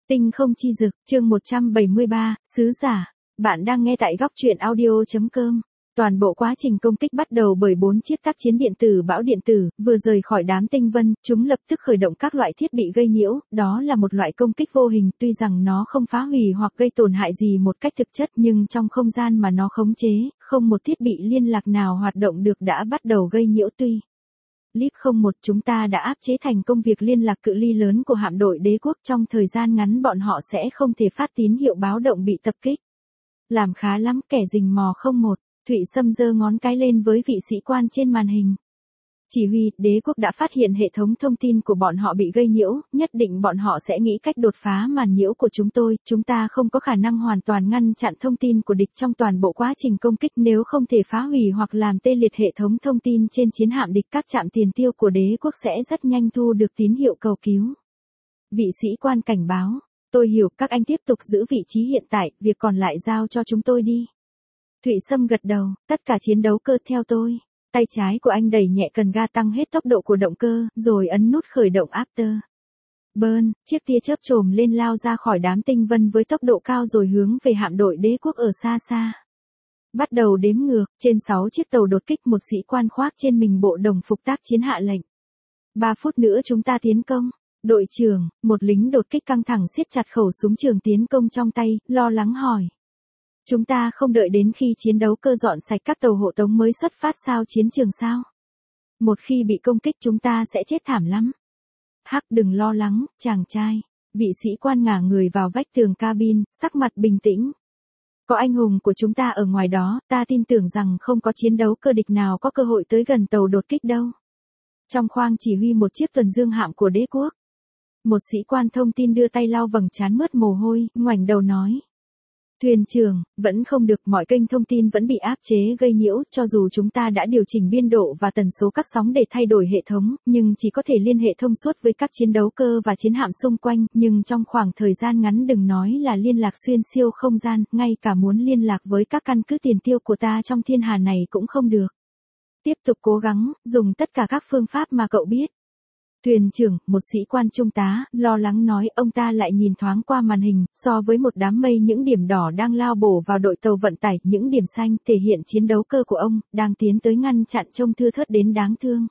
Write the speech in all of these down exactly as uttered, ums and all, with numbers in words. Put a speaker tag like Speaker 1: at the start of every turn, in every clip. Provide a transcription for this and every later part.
Speaker 1: Tinh không chi dực, chương một trăm bảy mươi ba, sứ giả. Bạn đang nghe tại góc truyện audio.com. Toàn bộ quá trình công kích bắt đầu bởi bốn chiếc tác chiến điện tử bão điện tử, vừa rời khỏi đám tinh vân, chúng lập tức khởi động các loại thiết bị gây nhiễu, đó là một loại công kích vô hình, tuy rằng nó không phá hủy hoặc gây tổn hại gì một cách thực chất nhưng trong không gian mà nó khống chế, không một thiết bị liên lạc nào hoạt động được đã bắt đầu gây nhiễu tuy. Leap không một chúng ta đã áp chế thành công việc liên lạc cự ly lớn của hạm đội đế quốc, trong thời gian ngắn bọn họ sẽ không thể phát tín hiệu báo động bị tập kích. Làm khá lắm, kẻ rình mò không một. Thụy Sâm giơ ngón cái lên với vị sĩ quan trên màn hình. Chỉ huy, đế quốc đã phát hiện hệ thống thông tin của bọn họ bị gây nhiễu, nhất định bọn họ sẽ nghĩ cách đột phá màn nhiễu của chúng tôi, chúng ta không có khả năng hoàn toàn ngăn chặn thông tin của địch trong toàn bộ quá trình công kích, nếu không thể phá hủy hoặc làm tê liệt hệ thống thông tin trên chiến hạm địch, các trạm tiền tiêu của đế quốc sẽ rất nhanh thu được tín hiệu cầu cứu. Vị sĩ quan cảnh báo, tôi hiểu, các anh tiếp tục giữ vị trí hiện tại, việc còn lại giao cho chúng tôi đi. Thụy Sâm gật đầu, tất cả chiến đấu cơ theo tôi. Tay trái của anh đẩy nhẹ cần ga tăng hết tốc độ của động cơ, rồi ấn nút khởi động after. Burn, chiếc tia chớp trồm lên lao ra khỏi đám tinh vân với tốc độ cao rồi hướng về hạm đội đế quốc ở xa xa. Bắt đầu đếm ngược, trên sáu chiếc tàu đột kích, một sĩ quan khoác trên mình bộ đồng phục tác chiến hạ lệnh. Ba phút nữa chúng ta tiến công. Đội trưởng, một lính đột kích căng thẳng siết chặt khẩu súng trường tiến công trong tay, lo lắng hỏi. Chúng ta không đợi đến khi chiến đấu cơ dọn sạch các tàu hộ tống mới xuất phát sao chiến trường sao? Một khi bị công kích chúng ta sẽ chết thảm lắm. Hắc đừng lo lắng, chàng trai. Vị sĩ quan ngả người vào vách tường cabin, sắc mặt bình tĩnh. Có anh hùng của chúng ta ở ngoài đó, ta tin tưởng rằng không có chiến đấu cơ địch nào có cơ hội tới gần tàu đột kích đâu. Trong khoang chỉ huy một chiếc tuần dương hạm của đế quốc. Một sĩ quan thông tin đưa tay lau vầng trán mướt mồ hôi, ngoảnh đầu nói. Thuyền trưởng, vẫn không được, mọi kênh thông tin vẫn bị áp chế gây nhiễu, cho dù chúng ta đã điều chỉnh biên độ và tần số các sóng để thay đổi hệ thống, nhưng chỉ có thể liên hệ thông suốt với các chiến đấu cơ và chiến hạm xung quanh, nhưng trong khoảng thời gian ngắn đừng nói là liên lạc xuyên siêu không gian, ngay cả muốn liên lạc với các căn cứ tiền tiêu của ta trong thiên hà này cũng không được. Tiếp tục cố gắng, dùng tất cả các phương pháp mà cậu biết. Thuyền trưởng, một sĩ quan trung tá, lo lắng nói, ông ta lại nhìn thoáng qua màn hình, so với một đám mây những điểm đỏ đang lao bổ vào đội tàu vận tải, những điểm xanh thể hiện chiến đấu cơ của ông, đang tiến tới ngăn chặn trông thưa thớt đến đáng thương.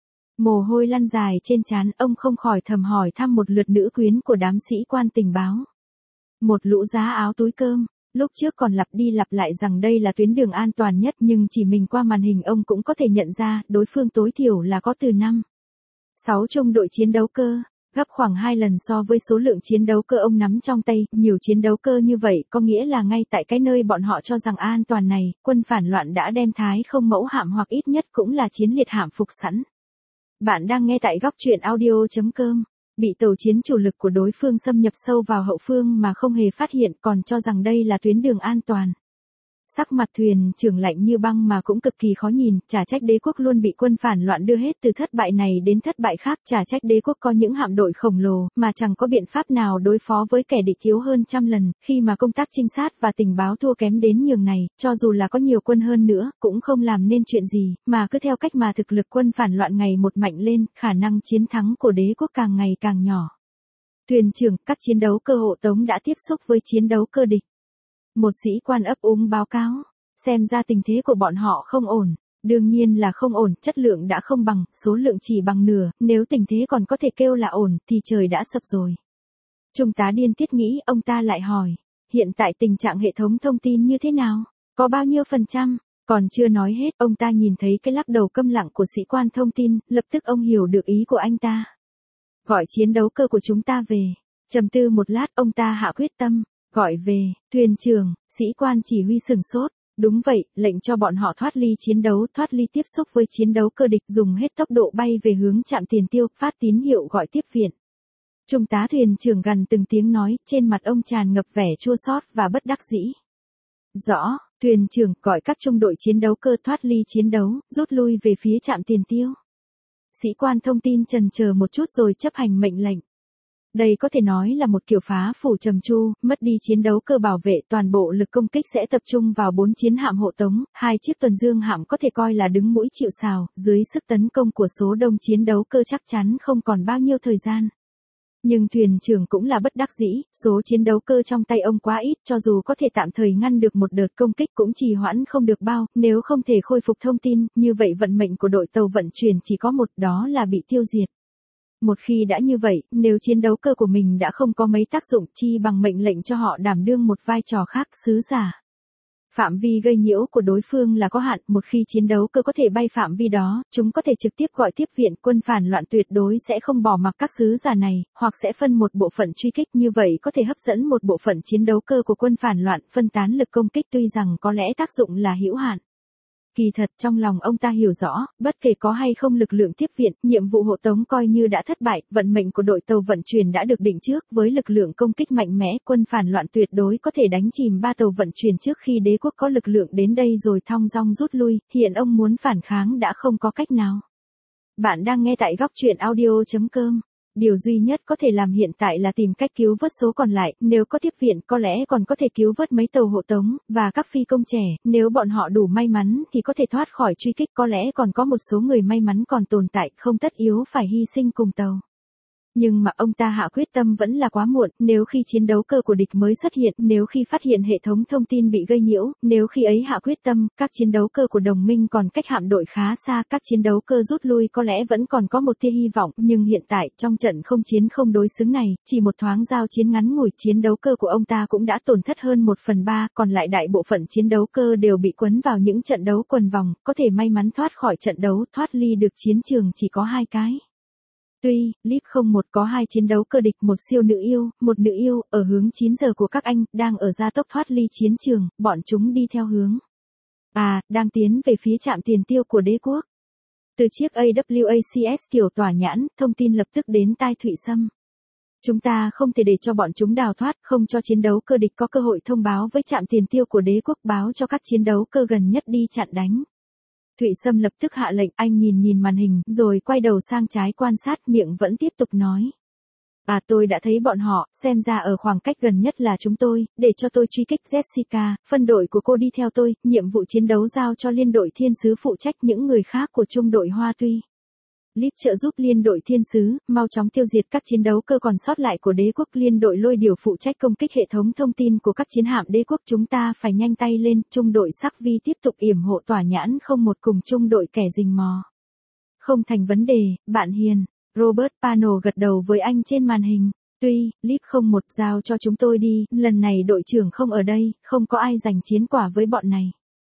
Speaker 1: Mồ hôi lăn dài trên trán, ông không khỏi thầm hỏi thăm một lượt nữ quyến của đám sĩ quan tình báo. Một lũ giá áo túi cơm. Lúc trước còn lặp đi lặp lại rằng đây là tuyến đường an toàn nhất, nhưng chỉ mình qua màn hình ông cũng có thể nhận ra, đối phương tối thiểu là có từ năm. sáu trung đội chiến đấu cơ, gấp khoảng hai lần so với số lượng chiến đấu cơ ông nắm trong tay, nhiều chiến đấu cơ như vậy có nghĩa là ngay tại cái nơi bọn họ cho rằng an toàn này, quân phản loạn đã đem Thái không mẫu hạm hoặc ít nhất cũng là chiến liệt hạm phục sẵn. Bạn đang nghe tại góc truyện audio.com. Bị tàu chiến chủ lực của đối phương xâm nhập sâu vào hậu phương mà không hề phát hiện, còn cho rằng đây là tuyến đường an toàn. Sắc mặt thuyền trưởng lạnh như băng mà cũng cực kỳ khó nhìn, chả trách đế quốc luôn bị quân phản loạn đưa hết từ thất bại này đến thất bại khác, chả trách đế quốc có những hạm đội khổng lồ, mà chẳng có biện pháp nào đối phó với kẻ địch thiếu hơn trăm lần, khi mà công tác trinh sát và tình báo thua kém đến nhường này, cho dù là có nhiều quân hơn nữa, cũng không làm nên chuyện gì, mà cứ theo cách mà thực lực quân phản loạn ngày một mạnh lên, khả năng chiến thắng của đế quốc càng ngày càng nhỏ. Thuyền trưởng, các chiến đấu cơ hộ tống đã tiếp xúc với chiến đấu cơ địch. Một sĩ quan ấp úng báo cáo, xem ra tình thế của bọn họ không ổn, đương nhiên là không ổn, chất lượng đã không bằng, số lượng chỉ bằng nửa, nếu tình thế còn có thể kêu là ổn, thì trời đã sập rồi. Trung tá điên tiết nghĩ, ông ta lại hỏi, hiện tại tình trạng hệ thống thông tin như thế nào, có bao nhiêu phần trăm, còn chưa nói hết, ông ta nhìn thấy cái lắc đầu câm lặng của sĩ quan thông tin, lập tức ông hiểu được ý của anh ta. Gọi chiến đấu cơ của chúng ta về, trầm tư một lát, ông ta hạ quyết tâm. Gọi về, thuyền trưởng, sĩ quan chỉ huy sửng sốt, đúng vậy, lệnh cho bọn họ thoát ly chiến đấu, thoát ly tiếp xúc với chiến đấu cơ địch, dùng hết tốc độ bay về hướng trạm tiền tiêu, phát tín hiệu gọi tiếp viện. Trung tá thuyền trưởng gằn từng tiếng nói, trên mặt ông tràn ngập vẻ chua xót và bất đắc dĩ. Rõ, thuyền trưởng, gọi các trung đội chiến đấu cơ thoát ly chiến đấu, rút lui về phía trạm tiền tiêu. Sĩ quan thông tin chần chờ một chút rồi chấp hành mệnh lệnh. Đây có thể nói là một kiểu phá phủ trầm tru, mất đi chiến đấu cơ bảo vệ, toàn bộ lực công kích sẽ tập trung vào bốn chiến hạm hộ tống, hai chiếc tuần dương hạm có thể coi là đứng mũi chịu sào, dưới sức tấn công của số đông chiến đấu cơ chắc chắn không còn bao nhiêu thời gian. Nhưng thuyền trưởng cũng là bất đắc dĩ, số chiến đấu cơ trong tay ông quá ít, cho dù có thể tạm thời ngăn được một đợt công kích cũng trì hoãn không được bao, nếu không thể khôi phục thông tin, như vậy vận mệnh của đội tàu vận chuyển chỉ có một, đó là bị tiêu diệt. Một khi đã như vậy, nếu chiến đấu cơ của mình đã không có mấy tác dụng, chi bằng mệnh lệnh cho họ đảm đương một vai trò khác, sứ giả. Phạm vi gây nhiễu của đối phương là có hạn, một khi chiến đấu cơ có thể bay phạm vi đó, chúng có thể trực tiếp gọi tiếp viện, quân phản loạn tuyệt đối sẽ không bỏ mặc các sứ giả này, hoặc sẽ phân một bộ phận truy kích, như vậy có thể hấp dẫn một bộ phận chiến đấu cơ của quân phản loạn, phân tán lực công kích, tuy rằng có lẽ tác dụng là hữu hạn. Kỳ thật trong lòng ông ta hiểu rõ, bất kể có hay không lực lượng tiếp viện, nhiệm vụ hộ tống coi như đã thất bại, vận mệnh của đội tàu vận chuyển đã được định trước, với lực lượng công kích mạnh mẽ, quân phản loạn tuyệt đối có thể đánh chìm ba tàu vận chuyển trước khi đế quốc có lực lượng đến đây rồi thong dong rút lui, hiện ông muốn phản kháng đã không có cách nào. Bạn đang nghe tại góc truyện audio chấm com. Điều duy nhất có thể làm hiện tại là tìm cách cứu vớt số còn lại, nếu có tiếp viện có lẽ còn có thể cứu vớt mấy tàu hộ tống, và các phi công trẻ, nếu bọn họ đủ may mắn thì có thể thoát khỏi truy kích, có lẽ còn có một số người may mắn còn tồn tại, không tất yếu phải hy sinh cùng tàu. Nhưng mà ông ta hạ quyết tâm vẫn là quá muộn, nếu khi chiến đấu cơ của địch mới xuất hiện, nếu khi phát hiện hệ thống thông tin bị gây nhiễu, nếu khi ấy hạ quyết tâm, các chiến đấu cơ của đồng minh còn cách hạm đội khá xa, các chiến đấu cơ rút lui có lẽ vẫn còn có một tia hy vọng, nhưng hiện tại, trong trận không chiến không đối xứng này, chỉ một thoáng giao chiến ngắn ngủi, chiến đấu cơ của ông ta cũng đã tổn thất hơn một phần ba, còn lại đại bộ phận chiến đấu cơ đều bị quấn vào những trận đấu quần vòng, có thể may mắn thoát khỏi trận đấu, thoát ly được chiến trường chỉ có hai cái. Tuy, Leap không một có hai chiến đấu cơ địch, một siêu nữ yêu, một nữ yêu, ở hướng chín giờ của các anh, đang ở gia tốc thoát ly chiến trường, bọn chúng đi theo hướng. À, đang tiến về phía trạm tiền tiêu của đế quốc. Từ chiếc a vê a xê ét kiểu tỏa nhãn, thông tin lập tức đến tai Thụy Sâm. Chúng ta không thể để cho bọn chúng đào thoát, không cho chiến đấu cơ địch có cơ hội thông báo với trạm tiền tiêu của đế quốc, báo cho các chiến đấu cơ gần nhất đi chặn đánh. Thụy Sâm lập tức hạ lệnh, anh nhìn nhìn màn hình, rồi quay đầu sang trái quan sát, miệng vẫn tiếp tục nói. À, tôi đã thấy bọn họ, xem ra ở khoảng cách gần nhất là chúng tôi, để cho tôi truy kích. Jessica, phân đội của cô đi theo tôi, nhiệm vụ chiến đấu giao cho liên đội thiên sứ phụ trách, những người khác của trung đội Hoa Tuy. Leap trợ giúp liên đội thiên sứ, mau chóng tiêu diệt các chiến đấu cơ còn sót lại của đế quốc. Liên đội Lôi Điểu phụ trách công kích hệ thống thông tin của các chiến hạm đế quốc, chúng ta phải nhanh tay lên. Trung đội Sắc Vi tiếp tục yểm hộ tỏa nhãn không một cùng trung đội kẻ rình mò. Không thành vấn đề, bạn hiền. Robert Pano gật đầu với anh trên màn hình. Tuy, Leap không một giao cho chúng tôi đi, lần này đội trưởng không ở đây, không có ai giành chiến quả với bọn này.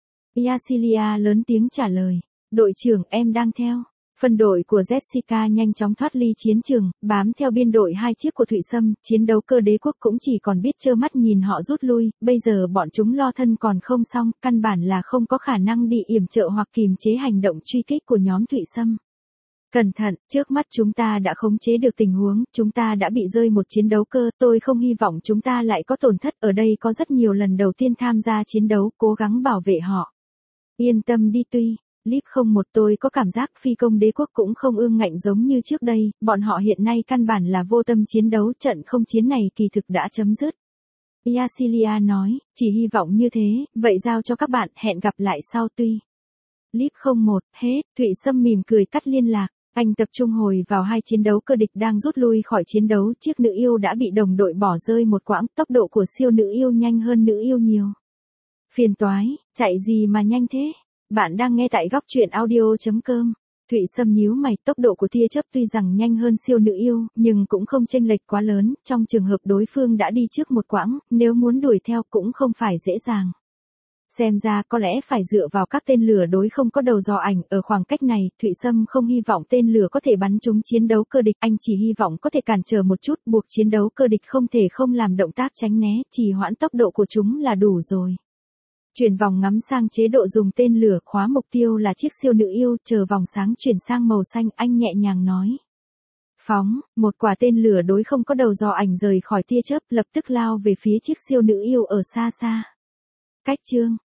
Speaker 1: Yasilia lớn tiếng trả lời. Đội trưởng, em đang theo. Phân đội của Jessica nhanh chóng thoát ly chiến trường, bám theo biên đội hai chiếc của Thụy Sâm, chiến đấu cơ đế quốc cũng chỉ còn biết trơ mắt nhìn họ rút lui, bây giờ bọn chúng lo thân còn không xong, căn bản là không có khả năng đi yểm trợ hoặc kìm chế hành động truy kích của nhóm Thụy Sâm. Cẩn thận, trước mắt chúng ta đã khống chế được tình huống, chúng ta đã bị rơi một chiến đấu cơ, tôi không hy vọng chúng ta lại có tổn thất, ở đây có rất nhiều lần đầu tiên tham gia chiến đấu, cố gắng bảo vệ họ. Yên tâm đi. Tuy Leap không một tôi có cảm giác phi công đế quốc cũng không ương ngạnh giống như trước đây, bọn họ hiện nay căn bản là vô tâm chiến đấu, trận không chiến này kỳ thực đã chấm dứt. Yasilia nói, chỉ hy vọng như thế, vậy giao cho các bạn, hẹn gặp lại sau. Tuy Leap không một, hết, Thụy Sâm mỉm cười cắt liên lạc, anh tập trung hồi vào hai chiến đấu cơ địch đang rút lui khỏi chiến đấu, chiếc nữ yêu đã bị đồng đội bỏ rơi một quãng, tốc độ của siêu nữ yêu nhanh hơn nữ yêu nhiều. Phiền toái, chạy gì mà nhanh thế? Bạn đang nghe tại góc truyện audio chấm com. Thụy Sâm nhíu mày, tốc độ của tia chớp tuy rằng nhanh hơn siêu nữ yêu, nhưng cũng không chênh lệch quá lớn, trong trường hợp đối phương đã đi trước một quãng, nếu muốn đuổi theo cũng không phải dễ dàng. Xem ra có lẽ phải dựa vào các tên lửa đối không có đầu dò ảnh, ở khoảng cách này, Thụy Sâm không hy vọng tên lửa có thể bắn trúng chiến đấu cơ địch, anh chỉ hy vọng có thể cản trở một chút, buộc chiến đấu cơ địch không thể không làm động tác tránh né, trì hoãn tốc độ của chúng là đủ rồi. Chuyển vòng ngắm sang chế độ dùng tên lửa, khóa mục tiêu là chiếc siêu nữ yêu, chờ vòng sáng chuyển sang màu xanh, anh nhẹ nhàng nói. Phóng, một quả tên lửa đối không có đầu dò ảnh rời khỏi tia chớp, lập tức lao về phía chiếc siêu nữ yêu ở xa xa. Cách chương